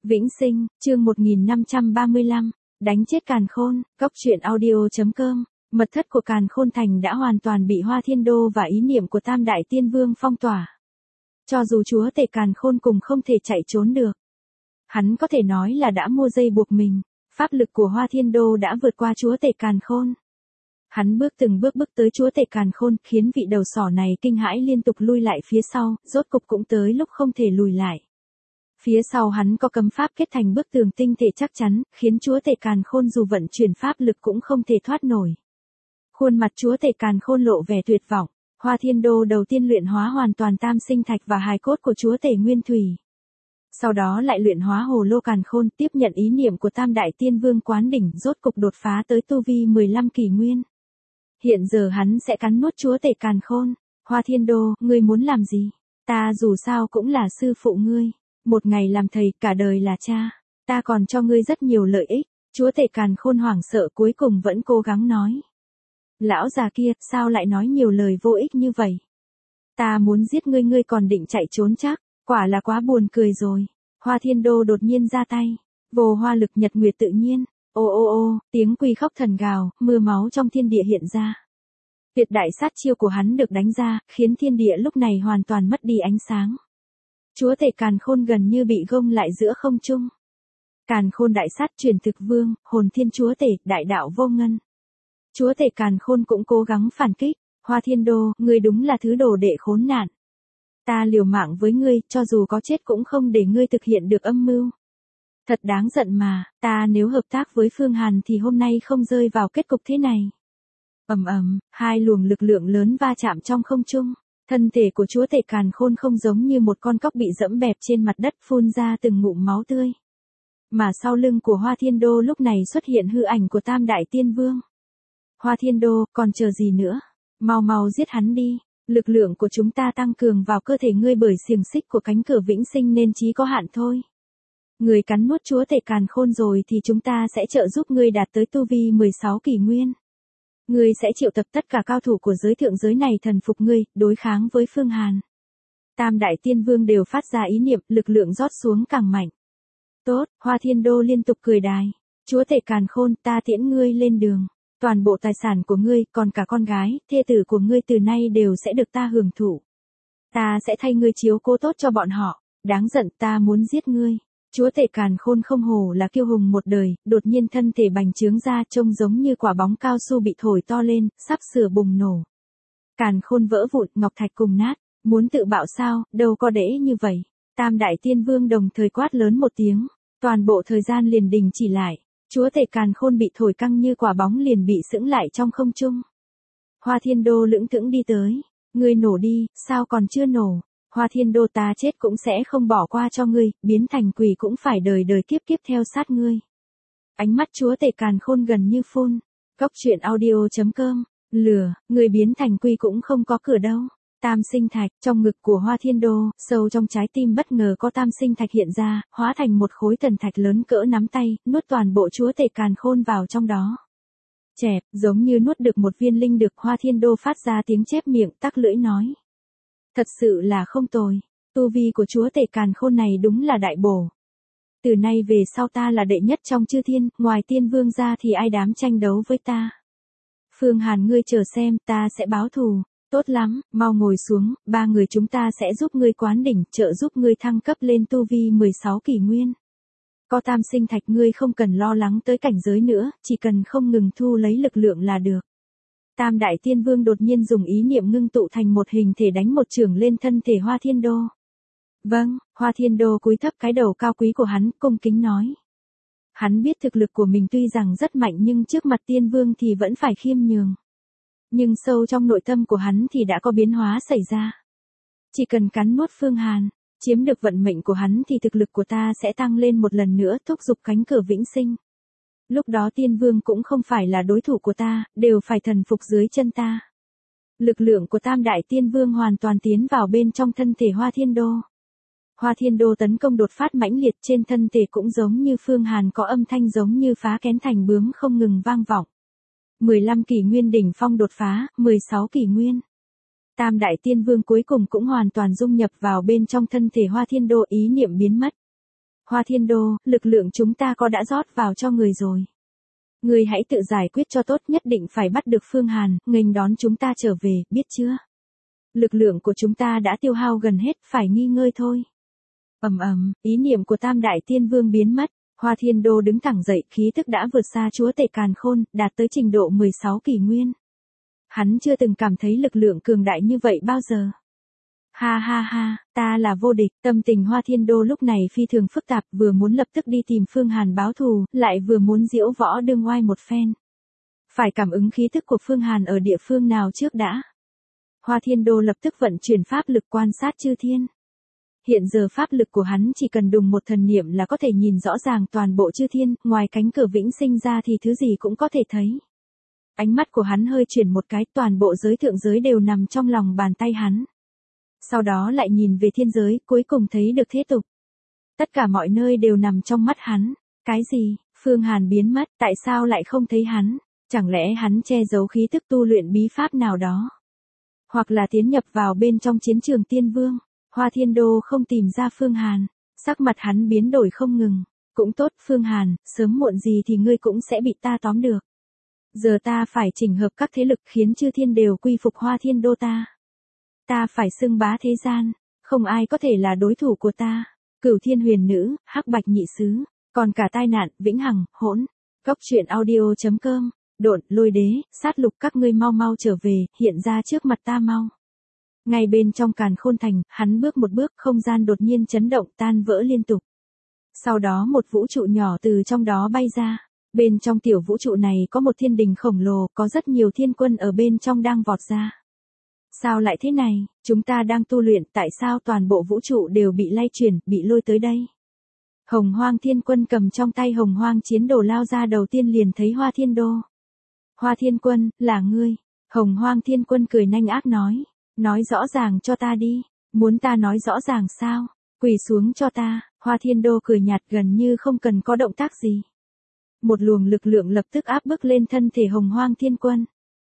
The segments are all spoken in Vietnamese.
Vĩnh Sinh, chương 1535, đánh chết Càn Khôn, Cóc truyện audio.com. Mật thất của Càn Khôn Thành đã hoàn toàn bị Hoa Thiên Đô và ý niệm của Tam Đại Tiên Vương phong tỏa. Cho dù chúa tể Càn Khôn cùng không thể chạy trốn được. Hắn có thể nói là đã mua dây buộc mình, pháp lực của Hoa Thiên Đô đã vượt qua chúa tể Càn Khôn. Hắn từng bước tới chúa tể Càn Khôn, khiến vị đầu sỏ này kinh hãi liên tục lui lại phía sau, rốt cục cũng tới lúc không thể lùi lại. Phía sau hắn có cấm pháp kết thành bức tường tinh thể chắc chắn, khiến chúa tể Càn Khôn dù vận chuyển pháp lực cũng không thể thoát nổi. Khuôn mặt chúa tể Càn Khôn lộ vẻ tuyệt vọng. Hoa Thiên Đô đầu tiên luyện hóa hoàn toàn tam sinh thạch và hài cốt của chúa tể Nguyên Thủy. Sau đó lại luyện hóa hồ lô Càn Khôn, tiếp nhận ý niệm của Tam Đại Tiên Vương quán đỉnh, rốt cục đột phá tới tu vi 15 kỷ nguyên. Hiện giờ hắn sẽ cắn nuốt chúa tể Càn Khôn. Hoa Thiên Đô, ngươi muốn làm gì? Ta dù sao cũng là sư phụ ngươi. Một ngày làm thầy, cả đời là cha. Ta còn cho ngươi rất nhiều lợi ích. Chúa tể Càn Khôn hoảng sợ cuối cùng vẫn cố gắng nói. Lão già kia, sao lại nói nhiều lời vô ích như vậy? Ta muốn giết ngươi, ngươi còn định chạy trốn chắc? Quả là quá buồn cười rồi. Hoa Thiên Đô đột nhiên ra tay. Vô hoa lực nhật nguyệt tự nhiên. Ô ô ô, tiếng quy khóc thần gào, mưa máu trong thiên địa hiện ra. Tuyệt đại sát chiêu của hắn được đánh ra, khiến thiên địa lúc này hoàn toàn mất đi ánh sáng. Chúa tể Càn Khôn gần như bị gông lại giữa không trung. Càn Khôn đại sát truyền thực vương, hồn thiên chúa tể, đại đạo vô ngân. Chúa tể Càn Khôn cũng cố gắng phản kích. Hoa Thiên Đô, ngươi đúng là thứ đồ đệ khốn nạn. Ta liều mạng với ngươi, cho dù có chết cũng không để ngươi thực hiện được âm mưu. Thật đáng giận mà, ta nếu hợp tác với Phương Hàn thì hôm nay không rơi vào kết cục thế này. Hai luồng lực lượng lớn va chạm trong không trung. Thân thể của chúa tể Càn Khôn không giống như một con cóc bị dẫm bẹp trên mặt đất, phun ra từng ngụm máu tươi. Mà sau lưng của Hoa Thiên Đô lúc này xuất hiện hư ảnh của Tam Đại Tiên Vương. Hoa Thiên Đô, còn chờ gì nữa? Mau giết hắn đi. Lực lượng của chúng ta tăng cường vào cơ thể ngươi bởi xiềng xích của cánh cửa vĩnh sinh nên chí có hạn thôi. Người cắn nuốt chúa tể Càn Khôn rồi thì chúng ta sẽ trợ giúp ngươi đạt tới tu vi 16 kỷ nguyên. Ngươi sẽ triệu tập tất cả cao thủ của giới thượng giới này thần phục ngươi, đối kháng với Phương Hàn. Tam Đại Tiên Vương đều phát ra ý niệm, lực lượng rót xuống càng mạnh. Tốt, Hoa Thiên Đô liên tục cười đài. Chúa tể Càn Khôn, ta tiễn ngươi lên đường. Toàn bộ tài sản của ngươi, còn cả con gái, thê tử của ngươi từ nay đều sẽ được ta hưởng thụ. Ta sẽ thay ngươi chiếu cố tốt cho bọn họ. Đáng giận, ta muốn giết ngươi. Chúa tể Càn Khôn không hổ là kiêu hùng một đời, đột nhiên thân thể bành trướng ra, trông giống như quả bóng cao su bị thổi to lên, sắp sửa bùng nổ. Càn Khôn vỡ vụn, ngọc thạch cùng nát. Muốn tự bạo sao, đâu có dễ như vậy. Tam Đại Tiên Vương đồng thời quát lớn một tiếng. Toàn bộ thời gian liền đình chỉ lại. Chúa tể Càn Khôn bị thổi căng như quả bóng liền bị sững lại trong không trung. Hoa Thiên Đô lững thững đi tới. Ngươi nổ đi, sao còn chưa nổ? Hoa Thiên Đô, ta chết cũng sẽ không bỏ qua cho ngươi, biến thành quỷ cũng phải đời đời kiếp kiếp theo sát ngươi. Ánh mắt chúa tể Càn Khôn gần như phun. Cóc truyện audio.com. Lừa, người biến thành quỷ cũng không có cửa đâu. Tam sinh thạch, trong ngực của Hoa Thiên Đô, sâu trong trái tim bất ngờ có tam sinh thạch hiện ra, hóa thành một khối thần thạch lớn cỡ nắm tay, nuốt toàn bộ chúa tể Càn Khôn vào trong đó. Chẹp, giống như nuốt được một viên linh đực. Hoa Thiên Đô phát ra tiếng chép miệng, tắc lưỡi nói. Thật sự là không tồi, tu vi của chúa tể Càn Khôn này đúng là đại bổ. Từ nay về sau ta là đệ nhất trong chư thiên, ngoài Tiên Vương ra thì ai dám tranh đấu với ta. Phương Hàn, ngươi chờ xem, ta sẽ báo thù. Tốt lắm, mau ngồi xuống, ba người chúng ta sẽ giúp ngươi quán đỉnh, trợ giúp ngươi thăng cấp lên tu vi 16 kỷ nguyên. Có tam sinh thạch ngươi không cần lo lắng tới cảnh giới nữa, chỉ cần không ngừng thu lấy lực lượng là được. Tam Đại Tiên Vương đột nhiên dùng ý niệm ngưng tụ thành một hình thể đánh một chưởng lên thân thể Hoa Thiên Đô. Vâng, Hoa Thiên Đô cúi thấp cái đầu cao quý của hắn, cung kính nói. Hắn biết thực lực của mình tuy rằng rất mạnh nhưng trước mặt Tiên Vương thì vẫn phải khiêm nhường. Nhưng sâu trong nội tâm của hắn thì đã có biến hóa xảy ra. Chỉ cần cắn nuốt Phương Hàn, chiếm được vận mệnh của hắn thì thực lực của ta sẽ tăng lên một lần nữa, thúc giục cánh cửa vĩnh sinh. Lúc đó Tiên Vương cũng không phải là đối thủ của ta, đều phải thần phục dưới chân ta. Lực lượng của Tam Đại Tiên Vương hoàn toàn tiến vào bên trong thân thể Hoa Thiên Đô. Hoa Thiên Đô tấn công đột phát mãnh liệt, trên thân thể cũng giống như Phương Hàn có âm thanh giống như phá kén thành bướm không ngừng vang vọng. 15 kỷ nguyên đỉnh phong đột phá, 16 kỷ nguyên. Tam Đại Tiên Vương cuối cùng cũng hoàn toàn dung nhập vào bên trong thân thể Hoa Thiên Đô, ý niệm biến mất. Hoa Thiên Đô, lực lượng chúng ta có đã rót vào cho người rồi. Người hãy tự giải quyết cho tốt, nhất định phải bắt được Phương Hàn, nghênh đón chúng ta trở về, biết chưa? Lực lượng của chúng ta đã tiêu hao gần hết, phải nghỉ ngơi thôi. Ý niệm của Tam Đại Tiên Vương biến mất. Hoa Thiên Đô đứng thẳng dậy, khí tức đã vượt xa chúa tể càn khôn, đạt tới trình độ 16 kỷ nguyên. Hắn chưa từng cảm thấy lực lượng cường đại như vậy bao giờ. Ha ha ha, ta là vô địch. Tâm tình Hoa Thiên Đô lúc này phi thường phức tạp, vừa muốn lập tức đi tìm Phương Hàn báo thù, lại vừa muốn diễu võ đương oai một phen. Phải cảm ứng khí tức của Phương Hàn ở địa phương nào trước đã. Hoa Thiên Đô lập tức vận chuyển pháp lực quan sát chư thiên. Hiện giờ pháp lực của hắn chỉ cần đùng một thần niệm là có thể nhìn rõ ràng toàn bộ chư thiên, ngoài cánh cửa vĩnh sinh ra thì thứ gì cũng có thể thấy. Ánh mắt của hắn hơi chuyển một cái, toàn bộ giới thượng giới đều nằm trong lòng bàn tay hắn. Sau đó lại nhìn về thiên giới, cuối cùng thấy được thế tục. Tất cả mọi nơi đều nằm trong mắt hắn. Cái gì? Phương Hàn biến mất, tại sao lại không thấy hắn? Chẳng lẽ hắn che giấu khí tức tu luyện bí pháp nào đó? Hoặc là tiến nhập vào bên trong chiến trường tiên vương? Hoa Thiên Đô không tìm ra Phương Hàn, sắc mặt hắn biến đổi không ngừng. Cũng tốt Phương Hàn, sớm muộn gì thì ngươi cũng sẽ bị ta tóm được. Giờ ta phải chỉnh hợp các thế lực khiến chư thiên đều quy phục Hoa Thiên Đô ta. Ta phải xưng bá thế gian, không ai có thể là đối thủ của ta. Cửu Thiên Huyền Nữ, Hắc Bạch Nhị Sứ, còn cả tai nạn, vĩnh hằng, hỗn. Góc truyện audio.com, Độn, Lôi Đế, Sát Lục, các ngươi mau mau trở về, hiện ra trước mặt ta mau. Ngay bên trong Càn Khôn Thành, hắn bước một bước, không gian đột nhiên chấn động, tan vỡ liên tục. Sau đó một vũ trụ nhỏ từ trong đó bay ra. Bên trong tiểu vũ trụ này có một thiên đình khổng lồ, có rất nhiều thiên quân ở bên trong đang vọt ra. Sao lại thế này, chúng ta đang tu luyện, tại sao toàn bộ vũ trụ đều bị lay chuyển, bị lôi tới đây? Hồng Hoang Thiên Quân cầm trong tay Hồng Hoang chiến đồ lao ra, đầu tiên liền thấy Hoa Thiên Đô. Hoa Thiên Quân, là ngươi. Hồng Hoang Thiên Quân cười nanh ác nói rõ ràng cho ta đi, muốn ta nói rõ ràng sao? Quỳ xuống cho ta. Hoa Thiên Đô cười nhạt, gần như không cần có động tác gì. Một luồng lực lượng lập tức áp bức lên thân thể Hồng Hoang Thiên Quân.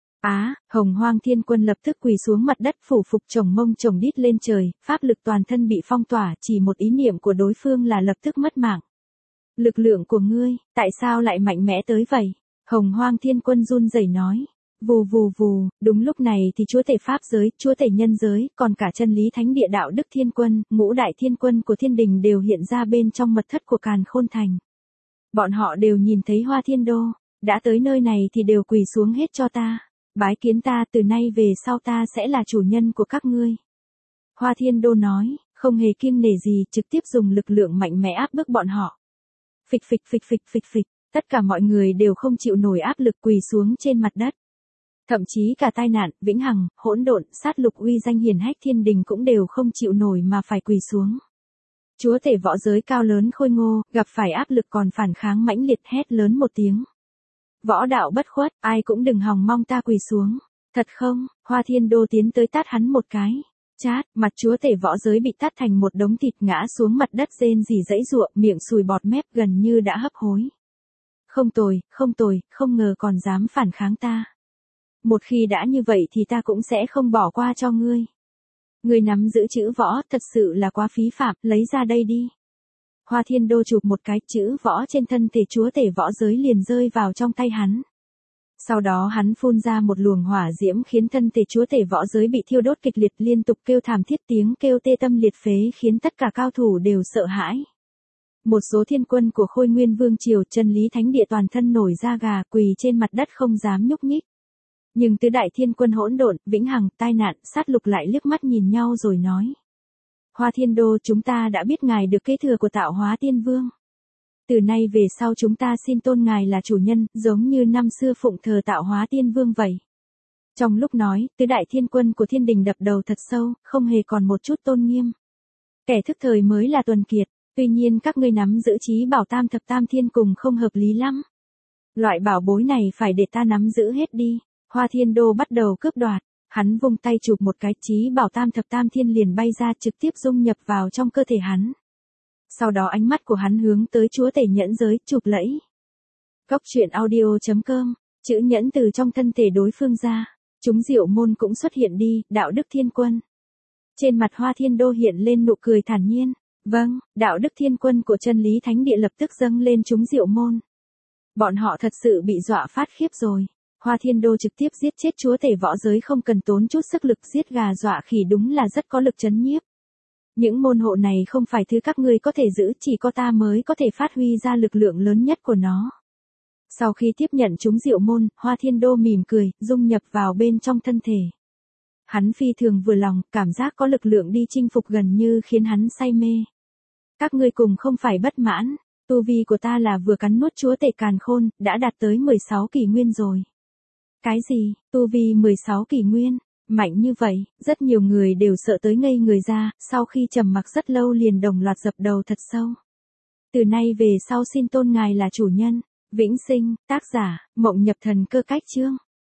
Hồng Hoang Thiên Quân lập tức quỳ xuống mặt đất, phủ phục chồng mông chồng đít lên trời, pháp lực toàn thân bị phong tỏa, chỉ một ý niệm của đối phương là lập tức mất mạng. Lực lượng của ngươi, tại sao lại mạnh mẽ tới vậy? Hồng Hoang Thiên Quân run rẩy nói. Vù vù vù, đúng lúc này thì chúa tể pháp giới, chúa tể nhân giới, còn cả chân lý thánh địa đạo đức thiên quân, ngũ đại thiên quân của thiên đình đều hiện ra bên trong mật thất của Càn Khôn Thành. Bọn họ đều nhìn thấy Hoa Thiên Đô, đã tới nơi này thì đều quỳ xuống hết cho ta. Bái kiến ta, từ nay về sau ta sẽ là chủ nhân của các ngươi. Hoa Thiên Đô nói, không hề kiêng nể gì, trực tiếp dùng lực lượng mạnh mẽ áp bức bọn họ. Phịch phịch phịch phịch phịch phịch, tất cả mọi người đều không chịu nổi áp lực quỳ xuống trên mặt đất. Thậm chí cả tai nạn, vĩnh hằng, hỗn độn, sát lục uy danh hiển hách thiên đình cũng đều không chịu nổi mà phải quỳ xuống. Chúa tể võ giới cao lớn khôi ngô, gặp phải áp lực còn phản kháng mãnh liệt, hét lớn một tiếng. Võ đạo bất khuất, ai cũng đừng hòng mong ta quỳ xuống. Thật không? Hoa Thiên Đô tiến tới tát hắn một cái. Chát, mặt chúa tể võ giới bị tát thành một đống thịt, ngã xuống mặt đất rên rỉ giãy giụa, miệng sùi bọt mép, gần như đã hấp hối. Không tồi, không ngờ còn dám phản kháng ta. Một khi đã như vậy thì ta cũng sẽ không bỏ qua cho ngươi. Ngươi nắm giữ chữ võ, thật sự là quá phí phạm, lấy ra đây đi. Hoa Thiên Đô chụp một cái, chữ võ trên thân thể chúa tể võ giới liền rơi vào trong tay hắn. Sau đó hắn phun ra một luồng hỏa diễm khiến thân thể chúa tể võ giới bị thiêu đốt kịch liệt, liên tục kêu thảm thiết, tiếng kêu tê tâm liệt phế khiến tất cả cao thủ đều sợ hãi. Một số thiên quân của Khôi Nguyên Vương Triều, chân lý thánh địa toàn thân nổi da gà, quỳ trên mặt đất không dám nhúc nhích. Nhưng tứ đại thiên quân hỗn độn, vĩnh hằng, tai nạn, sát lục lại liếc mắt nhìn nhau rồi nói. Hoa Thiên Đô, chúng ta đã biết ngài được kế thừa của Tạo Hóa Tiên Vương. Từ nay về sau chúng ta xin tôn ngài là chủ nhân, giống như năm xưa phụng thờ Tạo Hóa Tiên Vương vậy. Trong lúc nói, tứ đại thiên quân của thiên đình đập đầu thật sâu, không hề còn một chút tôn nghiêm. Kẻ thức thời mới là tuần kiệt, tuy nhiên các ngươi nắm giữ trí bảo tam thập tam thiên cùng không hợp lý lắm. Loại bảo bối này phải để ta nắm giữ hết đi. Hoa Thiên Đô bắt đầu cướp đoạt, hắn vung tay chụp một cái, chí bảo tam thập tam thiên liền bay ra, trực tiếp dung nhập vào trong cơ thể hắn. Sau đó ánh mắt của hắn hướng tới chúa tể nhẫn giới, chụp lẫy. Góc truyện audio.com, chữ nhẫn từ trong thân thể đối phương ra, chúng diệu môn cũng xuất hiện đi, đạo đức thiên quân. Trên mặt Hoa Thiên Đô hiện lên nụ cười thản nhiên, Vâng, đạo đức thiên quân của chân lý thánh địa lập tức dâng lên chúng Diệu môn. Bọn họ thật sự bị dọa phát khiếp rồi. Hoa Thiên Đô trực tiếp giết chết chúa tể võ giới không cần tốn chút sức lực, giết gà dọa khỉ đúng là rất có lực trấn nhiếp. Những môn hộ này không phải thứ các ngươi có thể giữ, chỉ có ta mới có thể phát huy ra lực lượng lớn nhất của nó. Sau khi tiếp nhận chúng Diệu môn, Hoa Thiên Đô mỉm cười, dung nhập vào bên trong thân thể. Hắn phi thường vừa lòng, cảm giác có lực lượng đi chinh phục gần như khiến hắn say mê. Các ngươi cùng không phải bất mãn, tu vi của ta là vừa cắn nuốt chúa tể càn khôn, đã đạt tới 16 kỷ nguyên rồi. Cái gì, tu vi 16 kỷ nguyên? Mạnh như vậy, rất nhiều người đều sợ tới ngây người ra, sau khi trầm mặc rất lâu liền đồng loạt dập đầu thật sâu. Từ nay về sau xin tôn ngài là chủ nhân. Vĩnh sinh, tác giả, Mộng Nhập Thần Cơ Cách Chương.